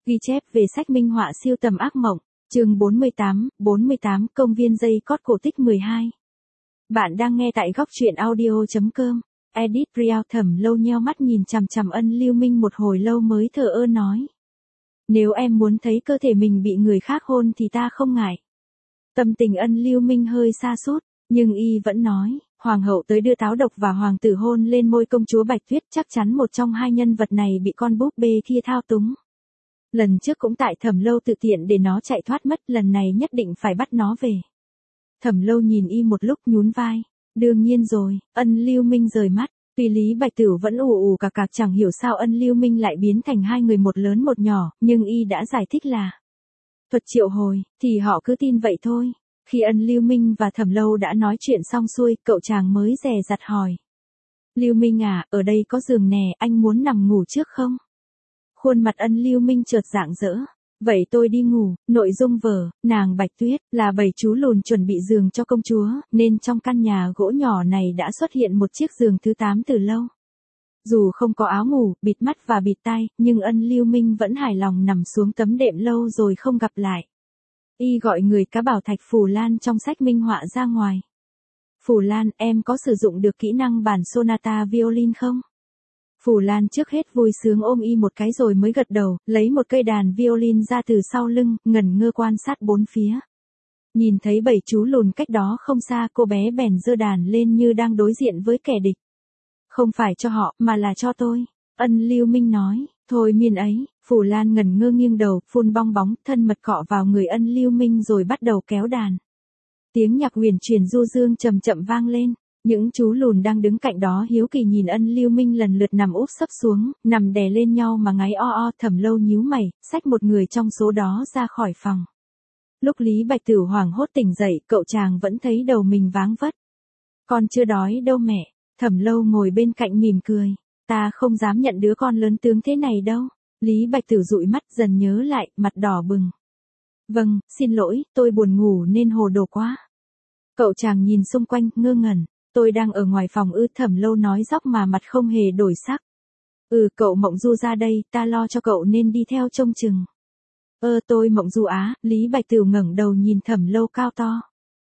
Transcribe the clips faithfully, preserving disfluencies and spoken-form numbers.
Ghi chép về sách minh họa siêu tầm ác mộng, chương bốn mươi tám, bốn mươi tám công viên dây cót cổ tích mười hai. Bạn đang nghe tại góc truyện audio chấm com. Edit Real Thẩm Lâu nheo mắt nhìn chằm chằm Ân Lưu Minh một hồi lâu mới thờ ơ nói. Nếu em muốn thấy cơ thể mình bị người khác hôn thì ta không ngại. Tâm tình Ân Lưu Minh hơi sa sút, nhưng y vẫn nói, hoàng hậu tới đưa táo độc và hoàng tử hôn lên môi công chúa Bạch Tuyết, chắc chắn một trong hai nhân vật này bị con búp bê kia thao túng. Lần trước cũng tại Thẩm Lâu tự tiện để nó chạy thoát mất, lần này nhất định phải bắt nó về. Thẩm Lâu nhìn y một lúc nhún vai. Đương nhiên rồi. Ân Lưu Minh rời mắt. Tuy Lý Bạch Tửu vẫn ù ù cạc cạc chẳng hiểu sao Ân Lưu Minh lại biến thành hai người một lớn một nhỏ, nhưng y đã giải thích là thuật triệu hồi, thì họ cứ tin vậy thôi. Khi Ân Lưu Minh và Thẩm Lâu đã nói chuyện xong xuôi, cậu chàng mới dè dặt hỏi. Lưu Minh à, ở đây có giường nè, anh muốn nằm ngủ trước không? Khuôn mặt Ân Lưu Minh chợt rạng rỡ. Vậy tôi đi ngủ. Nội dung vở, nàng Bạch Tuyết, là bảy chú lùn chuẩn bị giường cho công chúa, nên trong căn nhà gỗ nhỏ này đã xuất hiện một chiếc giường thứ tám từ lâu. Dù không có áo ngủ, bịt mắt và bịt tai, nhưng Ân Lưu Minh vẫn hài lòng nằm xuống tấm đệm lâu rồi không gặp lại. Y gọi người cá bảo thạch Phù Lan trong sách minh họa ra ngoài. Phù Lan, em có sử dụng được kỹ năng bản sonata violin không? Phù Lan trước hết vui sướng ôm y một cái rồi mới gật đầu, lấy một cây đàn violin ra từ sau lưng, ngẩn ngơ quan sát bốn phía. Nhìn thấy bảy chú lùn cách đó không xa, cô bé bèn giơ đàn lên như đang đối diện với kẻ địch. Không phải cho họ, mà là cho tôi. Ân Lưu Minh nói, thôi miên ấy. Phù Lan ngẩn ngơ nghiêng đầu, phun bong bóng, thân mật cọ vào người Ân Lưu Minh rồi bắt đầu kéo đàn. Tiếng nhạc huyền truyền du dương chậm chậm vang lên. Những chú lùn đang đứng cạnh đó hiếu kỳ nhìn Ân Lưu Minh lần lượt nằm úp sấp xuống, nằm đè lên nhau mà ngáy o o. Thẩm Lâu nhíu mày, xách một người trong số đó ra khỏi phòng. Lúc Lý Bạch Tửu hoảng hốt tỉnh dậy, cậu chàng vẫn thấy đầu mình váng vất. Con chưa đói đâu mẹ. Thẩm Lâu ngồi bên cạnh mỉm cười. Ta không dám nhận đứa con lớn tướng thế này đâu. Lý Bạch Tửu dụi mắt dần nhớ lại, mặt đỏ bừng. Vâng, xin lỗi, tôi buồn ngủ nên hồ đồ quá. Cậu chàng nhìn xung quanh, ngơ ngẩn. Tôi đang ở ngoài phòng ư? Thẩm Lâu nói dóc mà mặt không hề đổi sắc. Ừ, cậu Mộng Du ra đây, ta lo cho cậu nên đi theo trông chừng. Ơ tôi Mộng Du á. Lý Bạch Tửu ngẩng đầu nhìn Thẩm Lâu cao to.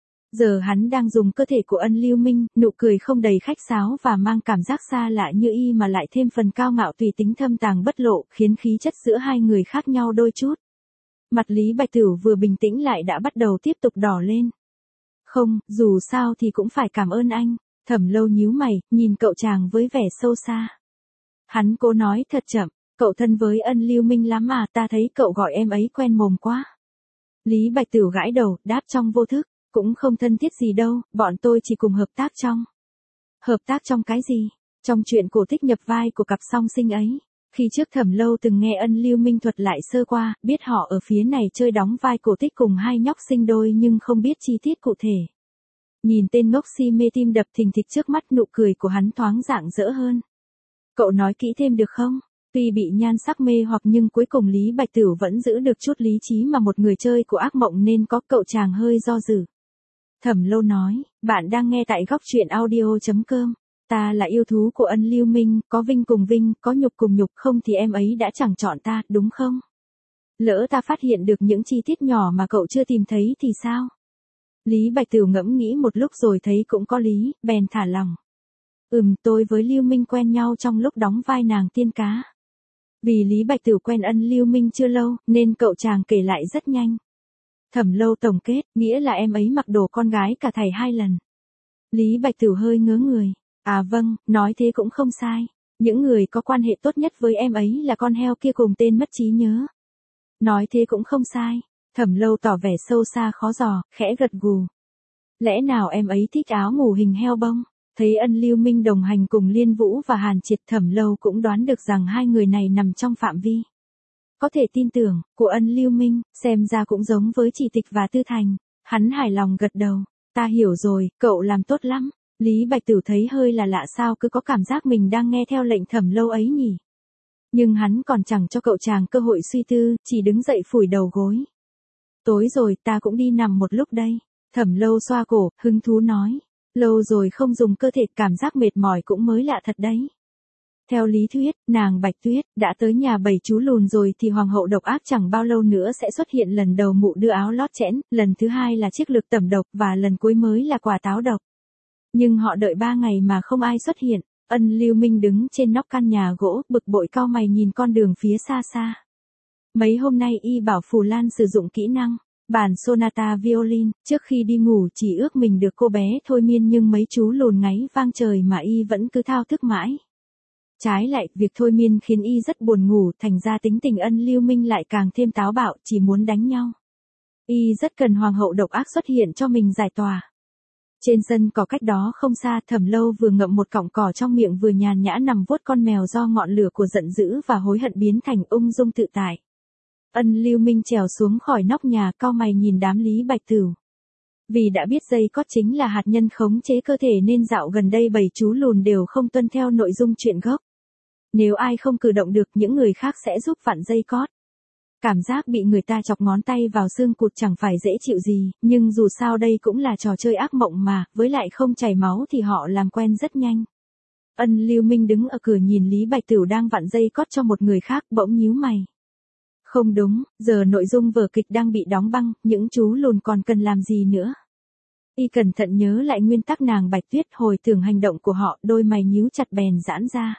Giờ hắn đang dùng cơ thể của Ân Lưu Minh, nụ cười không đầy khách sáo và mang cảm giác xa lạ như y mà lại thêm phần cao ngạo tùy tính thâm tàng bất lộ, khiến khí chất giữa hai người khác nhau đôi chút. Mặt Lý Bạch Tửu vừa bình tĩnh lại đã bắt đầu tiếp tục đỏ lên. Không, dù sao thì cũng phải cảm ơn anh. Thẩm Lâu nhíu mày, nhìn cậu chàng với vẻ sâu xa. Hắn cố nói thật chậm, cậu thân với Ân Lưu Minh lắm mà, ta thấy cậu gọi em ấy quen mồm quá. Lý Bạch Tửu gãi đầu, đáp trong vô thức, cũng không thân thiết gì đâu, bọn tôi chỉ cùng hợp tác trong. Hợp tác trong cái gì? Trong chuyện cổ tích nhập vai của cặp song sinh ấy. Khi trước Thẩm Lâu từng nghe Ân Lưu Minh thuật lại sơ qua, biết họ ở phía này chơi đóng vai cổ tích cùng hai nhóc sinh đôi nhưng không biết chi tiết cụ thể. Nhìn tên ngốc si mê tim đập thình thịch trước mắt, nụ cười của hắn thoáng rạng rỡ hơn. Cậu nói kỹ thêm được không? Tuy bị nhan sắc mê hoặc nhưng cuối cùng Lý Bạch Tửu vẫn giữ được chút lý trí mà một người chơi của ác mộng nên có. Cậu chàng hơi do dự. Thẩm Lâu nói, bạn đang nghe tại góc truyện audio chấm com. Ta là yêu thú của Ân Lưu Minh, có vinh cùng vinh, có nhục cùng nhục, không thì em ấy đã chẳng chọn ta, đúng không? Lỡ ta phát hiện được những chi tiết nhỏ mà cậu chưa tìm thấy thì sao? Lý Bạch Tửu ngẫm nghĩ một lúc rồi thấy cũng có lý, bèn thả lòng. Ừm, tôi với Lưu Minh quen nhau trong lúc đóng vai nàng tiên cá. Vì Lý Bạch Tửu quen Ân Lưu Minh chưa lâu, nên cậu chàng kể lại rất nhanh. Thẩm Lâu tổng kết, nghĩa là em ấy mặc đồ con gái cả thảy hai lần. Lý Bạch Tửu hơi ngớ người. À vâng, nói thế cũng không sai. Những người có quan hệ tốt nhất với em ấy là con heo kia cùng tên mất trí nhớ. Nói thế cũng không sai. Thẩm Lâu tỏ vẻ sâu xa khó dò, khẽ gật gù. Lẽ nào em ấy thích áo ngủ hình heo bông? Thấy Ân Lưu Minh đồng hành cùng Liên Vũ và Hàn Triệt, Thẩm Lâu cũng đoán được rằng hai người này nằm trong phạm vi có thể tin tưởng của Ân Lưu Minh, xem ra cũng giống với Chỉ Tịch và Tư Thành. Hắn hài lòng gật đầu. Ta hiểu rồi, cậu làm tốt lắm. Lý Bạch Tửu thấy hơi là lạ, sao cứ có cảm giác mình đang nghe theo lệnh Thẩm Lâu ấy nhỉ? Nhưng hắn còn chẳng cho cậu chàng cơ hội suy tư, chỉ đứng dậy phủi đầu gối. Tối rồi, ta cũng đi nằm một lúc đây. Thẩm Lâu xoa cổ, hứng thú nói. Lâu rồi không dùng cơ thể, cảm giác mệt mỏi cũng mới lạ thật đấy. Theo lý thuyết, nàng Bạch Tuyết đã tới nhà bảy chú lùn rồi thì hoàng hậu độc ác chẳng bao lâu nữa sẽ xuất hiện. Lần đầu mụ đưa áo lót chẽn, lần thứ hai là chiếc lược tẩm độc và lần cuối mới là quả táo độc. Nhưng họ đợi ba ngày mà không ai xuất hiện. Ân Lưu Minh đứng trên nóc căn nhà gỗ, bực bội cau mày nhìn con đường phía xa xa. Mấy hôm nay y bảo Phù Lan sử dụng kỹ năng bản sonata violin, trước khi đi ngủ chỉ ước mình được cô bé thôi miên, nhưng mấy chú lùn ngáy vang trời mà y vẫn cứ thao thức mãi. Trái lại, việc thôi miên khiến y rất buồn ngủ, thành ra tính tình Ân Lưu Minh lại càng thêm táo bạo, chỉ muốn đánh nhau. Y rất cần hoàng hậu độc ác xuất hiện cho mình giải tỏa. Trên sân cỏ cách đó không xa, Thẩm Lâu vừa ngậm một cọng cỏ trong miệng vừa nhàn nhã nằm vuốt con mèo do ngọn lửa của giận dữ và hối hận biến thành ung dung tự tại. Ân Lưu Minh trèo xuống khỏi nóc nhà, cau mày nhìn đám Lý Bạch Tửu. Vì đã biết dây cót chính là hạt nhân khống chế cơ thể nên dạo gần đây bảy chú lùn đều không tuân theo nội dung truyện gốc. Nếu ai không cử động được, những người khác sẽ giúp vặn dây cót. Cảm giác bị người ta chọc ngón tay vào xương cụt chẳng phải dễ chịu gì, nhưng dù sao đây cũng là trò chơi ác mộng mà, với lại không chảy máu thì họ làm quen rất nhanh. Ân Lưu Minh đứng ở cửa nhìn Lý Bạch Tửu đang vặn dây cót cho một người khác, bỗng nhíu mày. Không đúng, giờ nội dung vở kịch đang bị đóng băng, những chú lùn còn cần làm gì nữa. Y cẩn thận nhớ lại nguyên tắc nàng Bạch Tuyết, hồi tưởng hành động của họ, đôi mày nhíu chặt bèn giãn ra.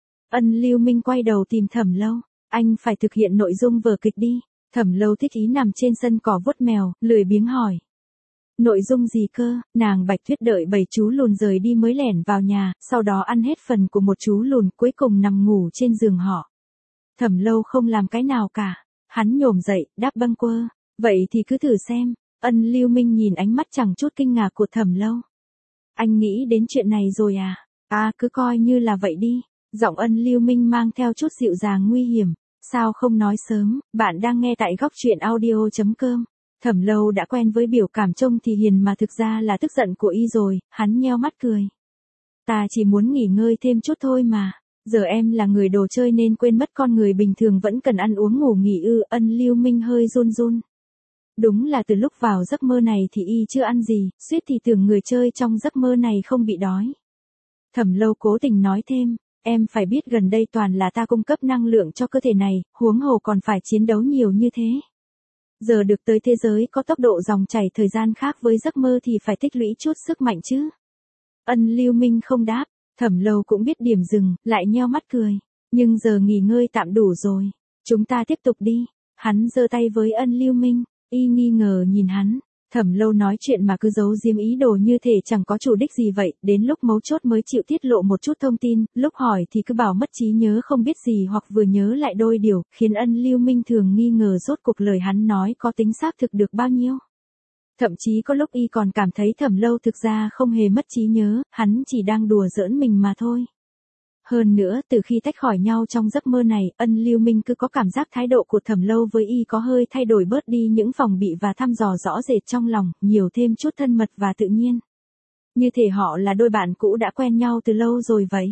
Ân Lưu Minh quay đầu tìm Thẩm Lâu. Anh phải thực hiện nội dung vở kịch đi. Thẩm Lâu thích ý nằm trên sân cỏ vuốt mèo, lười biếng hỏi. Nội dung gì cơ? Nàng Bạch Tuyết đợi bảy chú lùn rời đi mới lẻn vào nhà, sau đó ăn hết phần của một chú lùn, cuối cùng nằm ngủ trên giường họ. Thẩm Lâu không làm cái nào cả. Hắn nhổm dậy, đáp bâng quơ. Vậy thì cứ thử xem. Ân Lưu Minh nhìn ánh mắt chẳng chút kinh ngạc của Thẩm Lâu. Anh nghĩ đến chuyện này rồi à? À, cứ coi như là vậy đi. Giọng Ân Lưu Minh mang theo chút dịu dàng nguy hiểm. Sao không nói sớm? Bạn đang nghe tại góc truyện audio chấm com. Thẩm Lâu đã quen với biểu cảm trông thì hiền mà thực ra là tức giận của y rồi. Hắn nheo mắt cười. Ta chỉ muốn nghỉ ngơi thêm chút thôi mà. Giờ em là người đồ chơi nên quên mất con người bình thường vẫn cần ăn uống ngủ nghỉ ư? Ân Lưu Minh hơi run run. Đúng là từ lúc vào giấc mơ này thì y chưa ăn gì, suýt thì tưởng người chơi trong giấc mơ này không bị đói. Thẩm Lâu cố tình nói thêm, em phải biết gần đây toàn là ta cung cấp năng lượng cho cơ thể này, huống hồ còn phải chiến đấu nhiều như thế. Giờ được tới thế giới có tốc độ dòng chảy thời gian khác với giấc mơ thì phải tích lũy chút sức mạnh chứ. Ân Lưu Minh không đáp. Thẩm Lâu cũng biết điểm dừng, lại nheo mắt cười. Nhưng giờ nghỉ ngơi tạm đủ rồi. Chúng ta tiếp tục đi. Hắn giơ tay với Ân Lưu Minh. Y nghi ngờ nhìn hắn. Thẩm Lâu nói chuyện mà cứ giấu giếm ý đồ như thể chẳng có chủ đích gì vậy. Đến lúc mấu chốt mới chịu tiết lộ một chút thông tin. Lúc hỏi thì cứ bảo mất trí nhớ không biết gì hoặc vừa nhớ lại đôi điều. Khiến Ân Lưu Minh thường nghi ngờ rốt cuộc lời hắn nói có tính xác thực được bao nhiêu. Thậm chí có lúc y còn cảm thấy Thẩm Lâu thực ra không hề mất trí nhớ, hắn chỉ đang đùa giỡn mình mà thôi. Hơn nữa, từ khi tách khỏi nhau trong giấc mơ này, Ân Lưu Minh cứ có cảm giác thái độ của Thẩm Lâu với y có hơi thay đổi, bớt đi những phòng bị và thăm dò rõ rệt trong lòng, nhiều thêm chút thân mật và tự nhiên. Như thể họ là đôi bạn cũ đã quen nhau từ lâu rồi vậy.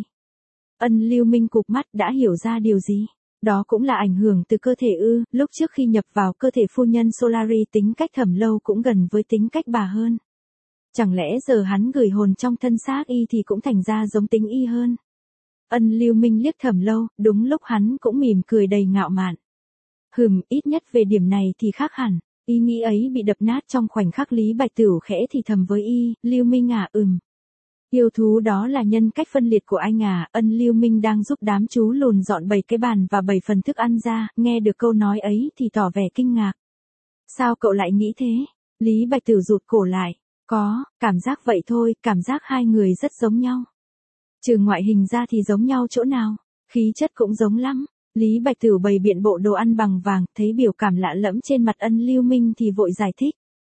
Ân Lưu Minh cụp mắt đã hiểu ra điều gì. Đó cũng là ảnh hưởng từ cơ thể ư? Lúc trước khi nhập vào cơ thể phu nhân Solari, tính cách Thẩm Lâu cũng gần với tính cách bà hơn. Chẳng lẽ giờ hắn gửi hồn trong thân xác y thì cũng thành ra giống tính y hơn? Ân Lưu Minh liếc Thẩm Lâu, đúng lúc hắn cũng mỉm cười đầy ngạo mạn. Hừm, ít nhất về điểm này thì khác hẳn. Ý nghĩ ấy bị đập nát trong khoảnh khắc. Lý Bạch Tửu khẽ thì thầm với y, Lưu Minh à, ừm. Yêu thú đó là nhân cách phân liệt của anh à? Ân Lưu Minh đang giúp đám chú lùn dọn bảy cái bàn và bảy phần thức ăn ra, nghe được câu nói ấy thì tỏ vẻ kinh ngạc. Sao cậu lại nghĩ thế? Lý Bạch Tửu rụt cổ lại. Có, cảm giác vậy thôi, cảm giác hai người rất giống nhau. Trừ ngoại hình ra thì giống nhau chỗ nào? Khí chất cũng giống lắm. Lý Bạch Tửu bày biện bộ đồ ăn bằng vàng, thấy biểu cảm lạ lẫm trên mặt Ân Lưu Minh thì vội giải thích.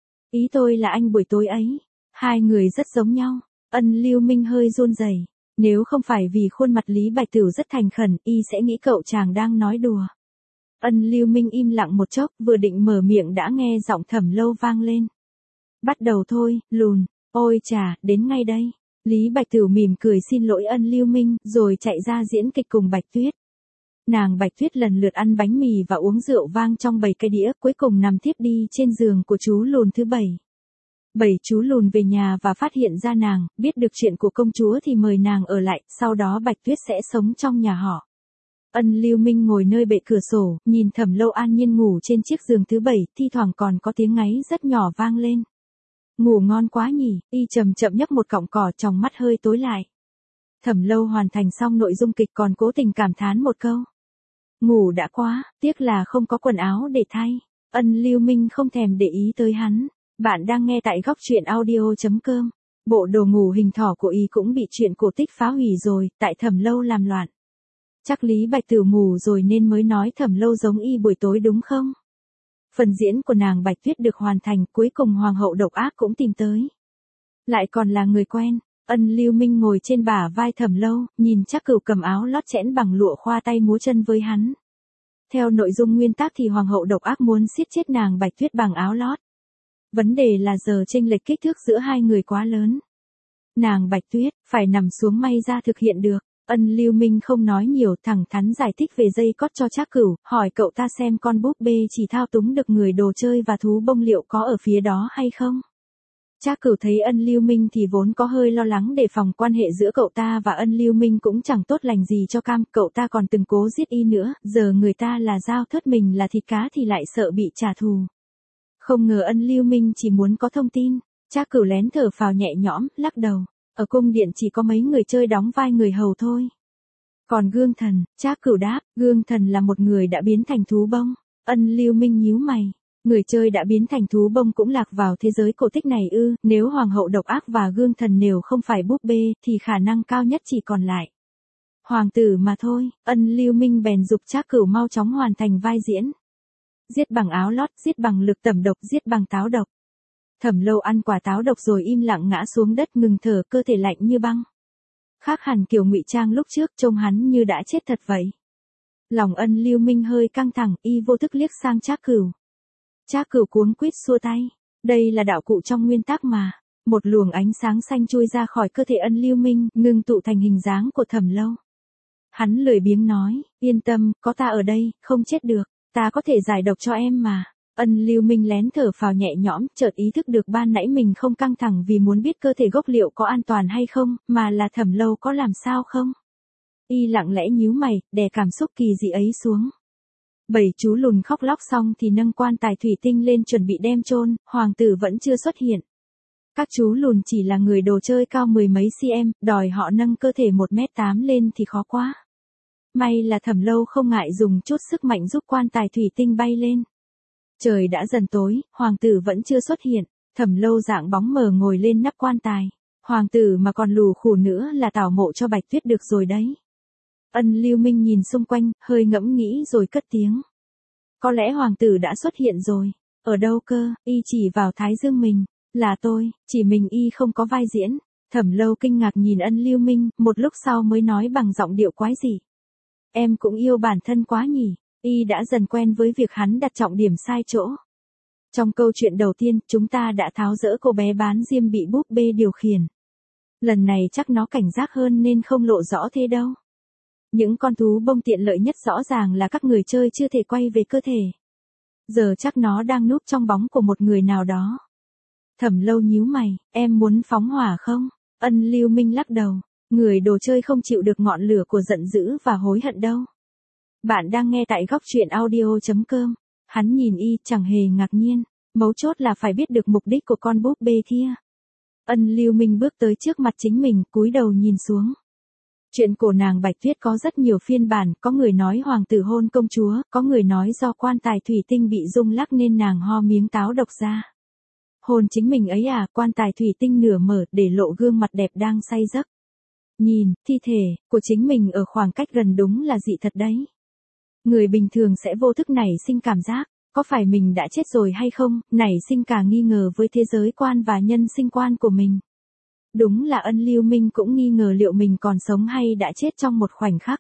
Ý tôi là anh buổi tối ấy, hai người rất giống nhau. Ân Lưu Minh hơi run rẩy. Nếu không phải vì khuôn mặt Lý Bạch Tửu rất thành khẩn, y sẽ nghĩ cậu chàng đang nói đùa. Ân Lưu Minh im lặng một chốc, vừa định mở miệng đã nghe giọng Thẩm Lâu vang lên. Bắt đầu thôi, lùn. Ôi chà, đến ngay đây. Lý Bạch Tửu mỉm cười xin lỗi Ân Lưu Minh, rồi chạy ra diễn kịch cùng Bạch Tuyết. Nàng Bạch Tuyết lần lượt ăn bánh mì và uống rượu vang trong bảy cái đĩa, cuối cùng nằm thiếp đi trên giường của chú lùn thứ bảy. Bảy chú lùn về nhà và phát hiện ra nàng, biết được chuyện của công chúa thì mời nàng ở lại, sau đó Bạch Tuyết sẽ sống trong nhà họ. Ân Lưu Minh ngồi nơi bệ cửa sổ, nhìn Thẩm Lâu an nhiên ngủ trên chiếc giường thứ bảy, thi thoảng còn có tiếng ngáy rất nhỏ vang lên. Ngủ ngon quá nhỉ, y chậm chậm nhấp một cọng cỏ, trong mắt hơi tối lại. Thẩm Lâu hoàn thành xong nội dung kịch còn cố tình cảm thán một câu. Ngủ đã quá, tiếc là không có quần áo để thay. Ân Lưu Minh không thèm để ý tới hắn. Bạn đang nghe tại góc truyện audio chấm com. Bộ đồ ngủ hình thỏ của y cũng bị chuyện cổ tích phá hủy rồi, tại Thẩm Lâu làm loạn. Chắc Lý Bạch Tử mù rồi nên mới nói Thẩm Lâu giống y buổi tối đúng không? Phần diễn của nàng Bạch Tuyết được hoàn thành, cuối cùng hoàng hậu độc ác cũng tìm tới. Lại còn là người quen. Ân Lưu Minh ngồi trên bả vai Thẩm Lâu, nhìn Trác Cửu cầm áo lót chẽn bằng lụa khoa tay múa chân với hắn. Theo nội dung nguyên tác thì hoàng hậu độc ác muốn siết chết nàng Bạch Tuyết bằng áo lót. Vấn đề là giờ chênh lệch kích thước giữa hai người quá lớn. Nàng Bạch Tuyết phải nằm xuống may ra thực hiện được. Ân Lưu Minh không nói nhiều, thẳng thắn giải thích về dây cót cho Trác Cửu, hỏi cậu ta xem con búp bê chỉ thao túng được người, đồ chơi và thú bông liệu có ở phía đó hay không. Trác Cửu thấy Ân Lưu Minh thì vốn có hơi lo lắng đề phòng quan hệ giữa cậu ta và Ân Lưu Minh cũng chẳng tốt lành gì cho cam, cậu ta còn từng cố giết y nữa, giờ người ta là dao thớt mình là thịt cá thì lại sợ bị trả thù. Không ngờ Ân Lưu Minh chỉ muốn có thông tin. Trác Cửu lén thở phào nhẹ nhõm, lắc đầu. Ở cung điện chỉ có mấy người chơi đóng vai người hầu thôi. Còn Gương Thần, Trác Cửu đáp, Gương Thần là một người đã biến thành thú bông. Ân Lưu Minh nhíu mày. Người chơi đã biến thành thú bông cũng lạc vào thế giới cổ tích này ư? Nếu hoàng hậu độc ác và Gương Thần đều không phải búp bê thì khả năng cao nhất chỉ còn lại hoàng tử mà thôi. Ân Lưu Minh bèn giục Trác Cửu mau chóng hoàn thành vai diễn. Giết bằng áo lót, giết bằng lực tẩm độc, giết bằng táo độc. Thẩm Lâu ăn quả táo độc rồi im lặng ngã xuống đất, ngừng thở, cơ thể lạnh như băng. Khác hẳn kiểu ngụy trang lúc trước, trông hắn như đã chết thật vậy. Lòng Ân Lưu Minh hơi căng thẳng, y vô thức liếc sang Trác Cửu. Trác Cửu cuống quýt xua tay. Đây là đạo cụ trong nguyên tắc mà. Một luồng ánh sáng xanh chui ra khỏi cơ thể Ân Lưu Minh, ngưng tụ thành hình dáng của Thẩm Lâu. Hắn lười biếng nói, yên tâm, có ta ở đây, không chết được, ta có thể giải độc cho em mà. Ân Lưu Minh lén thở phào nhẹ nhõm, chợt ý thức được ban nãy mình không căng thẳng vì muốn biết cơ thể gốc liệu có an toàn hay không, mà là Thẩm Lâu có làm sao không. Y lặng lẽ nhíu mày, đè cảm xúc kỳ dị ấy xuống. Bảy chú lùn khóc lóc xong thì nâng quan tài thủy tinh lên chuẩn bị đem chôn, hoàng tử vẫn chưa xuất hiện. Các chú lùn chỉ là người đồ chơi cao mười mấy cm, đòi họ nâng cơ thể một mét tám lên thì khó quá. May là Thẩm Lâu không ngại dùng chút sức mạnh giúp quan tài thủy tinh bay lên. Trời đã dần tối, hoàng tử vẫn chưa xuất hiện, Thẩm Lâu dạng bóng mờ ngồi lên nắp quan tài. Hoàng tử mà còn lù khù nữa là tảo mộ cho Bạch Tuyết được rồi đấy. Ân Lưu Minh nhìn xung quanh, hơi ngẫm nghĩ rồi cất tiếng. Có lẽ hoàng tử đã xuất hiện rồi. Ở đâu cơ? Y chỉ vào thái dương mình. Là tôi, chỉ mình y không có vai diễn. Thẩm Lâu kinh ngạc nhìn Ân Lưu Minh, một lúc sau mới nói bằng giọng điệu quái dị. Em cũng yêu bản thân quá nhỉ. Y đã dần quen với việc hắn đặt trọng điểm sai chỗ. Trong câu chuyện đầu tiên, chúng ta đã tháo dỡ cô bé bán diêm bị búp bê điều khiển. Lần này chắc nó cảnh giác hơn nên không lộ rõ thế đâu. Những con thú bông tiện lợi nhất rõ ràng là các người chơi chưa thể quay về cơ thể. Giờ chắc nó đang núp trong bóng của một người nào đó. Thẩm Lâu nhíu mày, em muốn phóng hỏa không? Ân Lưu Minh lắc đầu, người đồ chơi không chịu được ngọn lửa của giận dữ và hối hận đâu. Bạn đang nghe tại góc truyện audio chấm com. Hắn nhìn y chẳng hề ngạc nhiên, mấu chốt là phải biết được mục đích của con búp bê kia. Ân Lưu Minh bước tới trước mặt chính mình, cúi đầu nhìn xuống. Chuyện cổ nàng Bạch Tuyết có rất nhiều phiên bản, có người nói hoàng tử hôn công chúa, có người nói do quan tài thủy tinh bị rung lắc nên nàng ho miếng táo độc ra. Hôn chính mình ấy à, quan tài thủy tinh nửa mở để lộ gương mặt đẹp đang say giấc. Nhìn, thi thể của chính mình ở khoảng cách gần đúng là dị thật đấy. Người bình thường sẽ vô thức nảy sinh cảm giác, có phải mình đã chết rồi hay không, nảy sinh cả nghi ngờ với thế giới quan và nhân sinh quan của mình. Đúng là Ân Lưu Minh cũng nghi ngờ liệu mình còn sống hay đã chết trong một khoảnh khắc.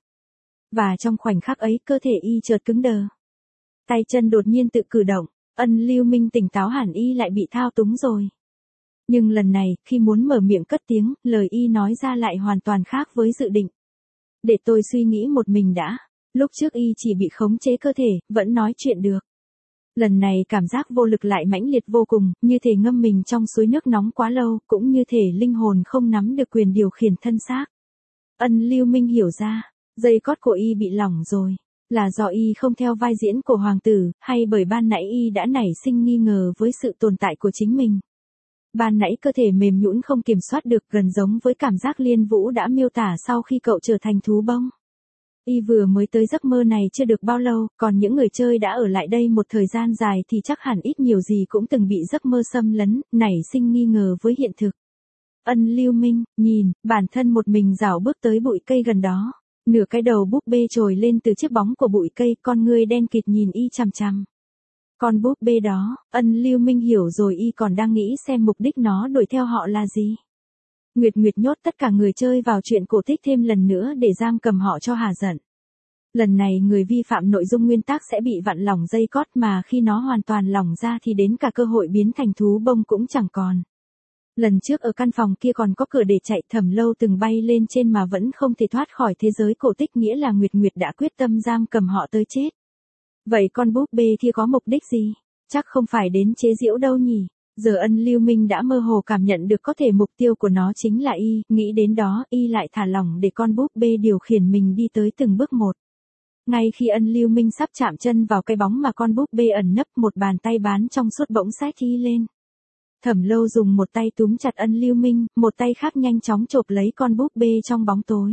Và trong khoảnh khắc ấy cơ thể y chợt cứng đờ. Tay chân đột nhiên tự cử động, Ân Lưu Minh tỉnh táo hẳn y lại bị thao túng rồi. Nhưng lần này, khi muốn mở miệng cất tiếng, lời y nói ra lại hoàn toàn khác với dự định. Để tôi suy nghĩ một mình đã. Lúc trước y chỉ bị khống chế cơ thể, vẫn nói chuyện được. Lần này cảm giác vô lực lại mãnh liệt vô cùng, như thể ngâm mình trong suối nước nóng quá lâu, cũng như thể linh hồn không nắm được quyền điều khiển thân xác. Ân Lưu Minh hiểu ra, dây cót của y bị lỏng rồi. Là do y không theo vai diễn của hoàng tử, hay bởi ban nãy y đã nảy sinh nghi ngờ với sự tồn tại của chính mình. Ban nãy cơ thể mềm nhũn không kiểm soát được, gần giống với cảm giác Liên Vũ đã miêu tả sau khi cậu trở thành thú bông. Y vừa mới tới giấc mơ này chưa được bao lâu, còn những người chơi đã ở lại đây một thời gian dài thì chắc hẳn ít nhiều gì cũng từng bị giấc mơ xâm lấn, nảy sinh nghi ngờ với hiện thực. Ân Lưu Minh, nhìn, bản thân một mình rảo bước tới bụi cây gần đó. Nửa cái đầu búp bê trồi lên từ chiếc bóng của bụi cây, con ngươi đen kịt nhìn y chằm chằm. Con búp bê đó, Ân Lưu Minh hiểu rồi, y còn đang nghĩ xem mục đích nó đuổi theo họ là gì. Nguyệt Nguyệt nhốt tất cả người chơi vào chuyện cổ tích thêm lần nữa để giam cầm họ cho hả giận. Lần này người vi phạm nội dung nguyên tắc sẽ bị vặn lỏng dây cót, mà khi nó hoàn toàn lỏng ra thì đến cả cơ hội biến thành thú bông cũng chẳng còn. Lần trước ở căn phòng kia còn có cửa để chạy, Thẩm Lâu từng bay lên trên mà vẫn không thể thoát khỏi thế giới cổ tích, nghĩa là Nguyệt Nguyệt đã quyết tâm giam cầm họ tới chết. Vậy con búp bê kia có mục đích gì? Chắc không phải đến chế giễu đâu nhỉ? Giờ Ân Lưu Minh đã mơ hồ cảm nhận được có thể mục tiêu của nó chính là y, nghĩ đến đó, y lại thả lỏng để con búp bê điều khiển mình đi tới từng bước một. Ngay khi Ân Lưu Minh sắp chạm chân vào cái bóng mà con búp bê ẩn nấp, một bàn tay bán trong suốt bỗng xách y lên. Thẩm Lâu dùng một tay túm chặt Ân Lưu Minh, một tay khác nhanh chóng chộp lấy con búp bê trong bóng tối.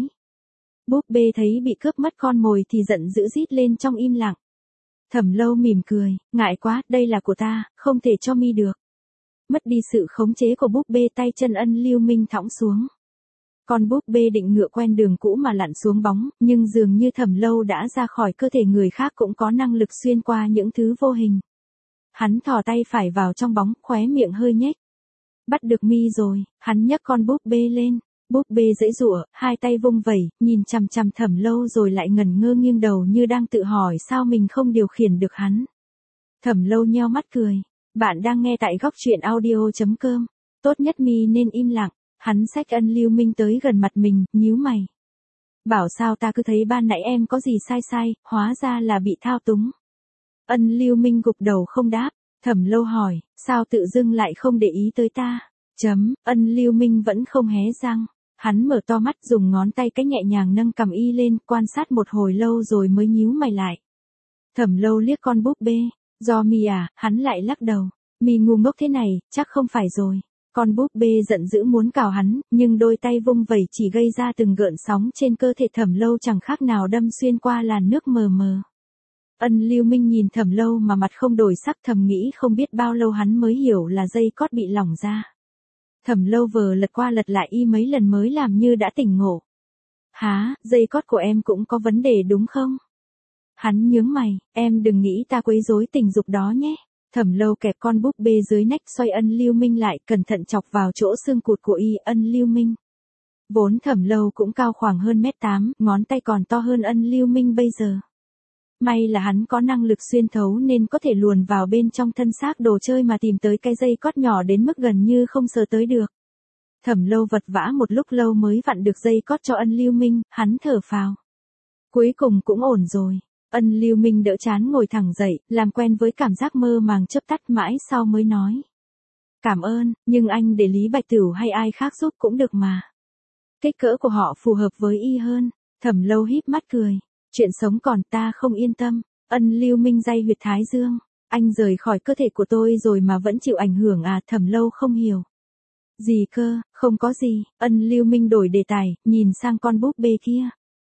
Búp bê thấy bị cướp mất con mồi thì giận dữ rít lên trong im lặng. Thẩm Lâu mỉm cười, ngại quá, đây là của ta, không thể cho mi được. Mất đi sự khống chế của búp bê, tay chân Ân Lưu Minh thõng xuống. Con búp bê định ngựa quen đường cũ mà lặn xuống bóng, nhưng dường như Thẩm Lâu đã ra khỏi cơ thể người khác cũng có năng lực xuyên qua những thứ vô hình. Hắn thò tay phải vào trong bóng, khóe miệng hơi nhếch. Bắt được mi rồi, hắn nhấc con búp bê lên. Búp bê giãy giụa, hai tay vung vẩy, nhìn chằm chằm Thẩm Lâu rồi lại ngẩn ngơ nghiêng đầu như đang tự hỏi sao mình không điều khiển được hắn. Thẩm Lâu nheo mắt cười. Bạn đang nghe tại góc truyện audio chấm com. Tốt nhất mi nên im lặng. Hắn xách Ân Lưu Minh tới gần mặt mình, nhíu mày. Bảo sao ta cứ thấy ban nãy em có gì sai sai, hóa ra là bị thao túng. Ân Lưu Minh gục đầu không đáp. Thẩm Lâu hỏi, sao tự dưng lại không để ý tới ta? Chấm, Ân Lưu Minh vẫn không hé răng. Hắn mở to mắt, dùng ngón tay cái nhẹ nhàng nâng cằm y lên, quan sát một hồi lâu rồi mới nhíu mày lại. Thẩm Lâu liếc con búp bê. Do mi à? Hắn lại lắc đầu. Mi ngu ngốc thế này, chắc không phải rồi. Con búp bê giận dữ muốn cào hắn, nhưng đôi tay vung vẩy chỉ gây ra từng gợn sóng trên cơ thể Thẩm Lâu chẳng khác nào đâm xuyên qua làn nước mờ mờ. Ân Lưu Minh nhìn Thẩm Lâu mà mặt không đổi sắc, thầm nghĩ không biết bao lâu hắn mới hiểu là dây cót bị lỏng ra. Thẩm Lâu vờ lật qua lật lại y mấy lần mới làm như đã tỉnh ngộ. Hả, dây cót của em cũng có vấn đề đúng không? Hắn nhướng mày, em đừng nghĩ ta quấy rối tình dục đó nhé. Thẩm Lâu kẹp con búp bê dưới nách, xoay Ân Lưu Minh lại, cẩn thận chọc vào chỗ xương cụt của y. Ân Lưu Minh. Vốn Thẩm Lâu cũng cao khoảng hơn mét tám, ngón tay còn to hơn Ân Lưu Minh bây giờ. May là hắn có năng lực xuyên thấu nên có thể luồn vào bên trong thân xác đồ chơi mà tìm tới cái dây cót nhỏ đến mức gần như không sờ tới được. Thẩm Lâu vật vã một lúc lâu mới vặn được dây cót cho Ân Lưu Minh, hắn thở phào. Cuối cùng cũng ổn rồi. Ân Lưu Minh đỡ chán ngồi thẳng dậy, làm quen với cảm giác mơ màng chớp tắt mãi sau mới nói. Cảm ơn, nhưng anh để Lý Bạch Tửu hay ai khác giúp cũng được mà. Kích cỡ của họ phù hợp với y hơn. Thẩm Lâu híp mắt cười. Chuyện sống còn ta không yên tâm. Ân Lưu Minh day huyệt thái dương. Anh rời khỏi cơ thể của tôi rồi mà vẫn chịu ảnh hưởng à? Thẩm Lâu không hiểu. Gì cơ, không có gì. Ân Lưu Minh đổi đề tài, nhìn sang con búp bê kia.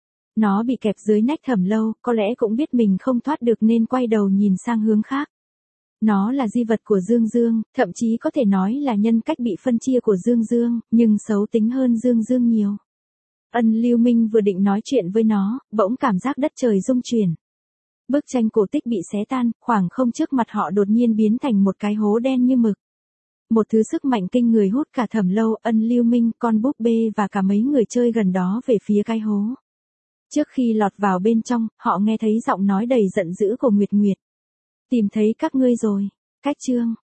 Nó bị kẹp dưới nách Thẩm Lâu, có lẽ cũng biết mình không thoát được nên quay đầu nhìn sang hướng khác. Nó là di vật của Dương Dương, thậm chí có thể nói là nhân cách bị phân chia của Dương Dương, nhưng xấu tính hơn Dương Dương nhiều. Ân Lưu Minh vừa định nói chuyện với nó, bỗng cảm giác đất trời rung chuyển. Bức tranh cổ tích bị xé tan, khoảng không trước mặt họ đột nhiên biến thành một cái hố đen như mực. Một thứ sức mạnh kinh người hút cả Thẩm Lâu, Ân Lưu Minh, con búp bê và cả mấy người chơi gần đó về phía cái hố. Trước khi lọt vào bên trong, họ nghe thấy giọng nói đầy giận dữ của Nguyệt Nguyệt. Tìm thấy các ngươi rồi. Cách chương.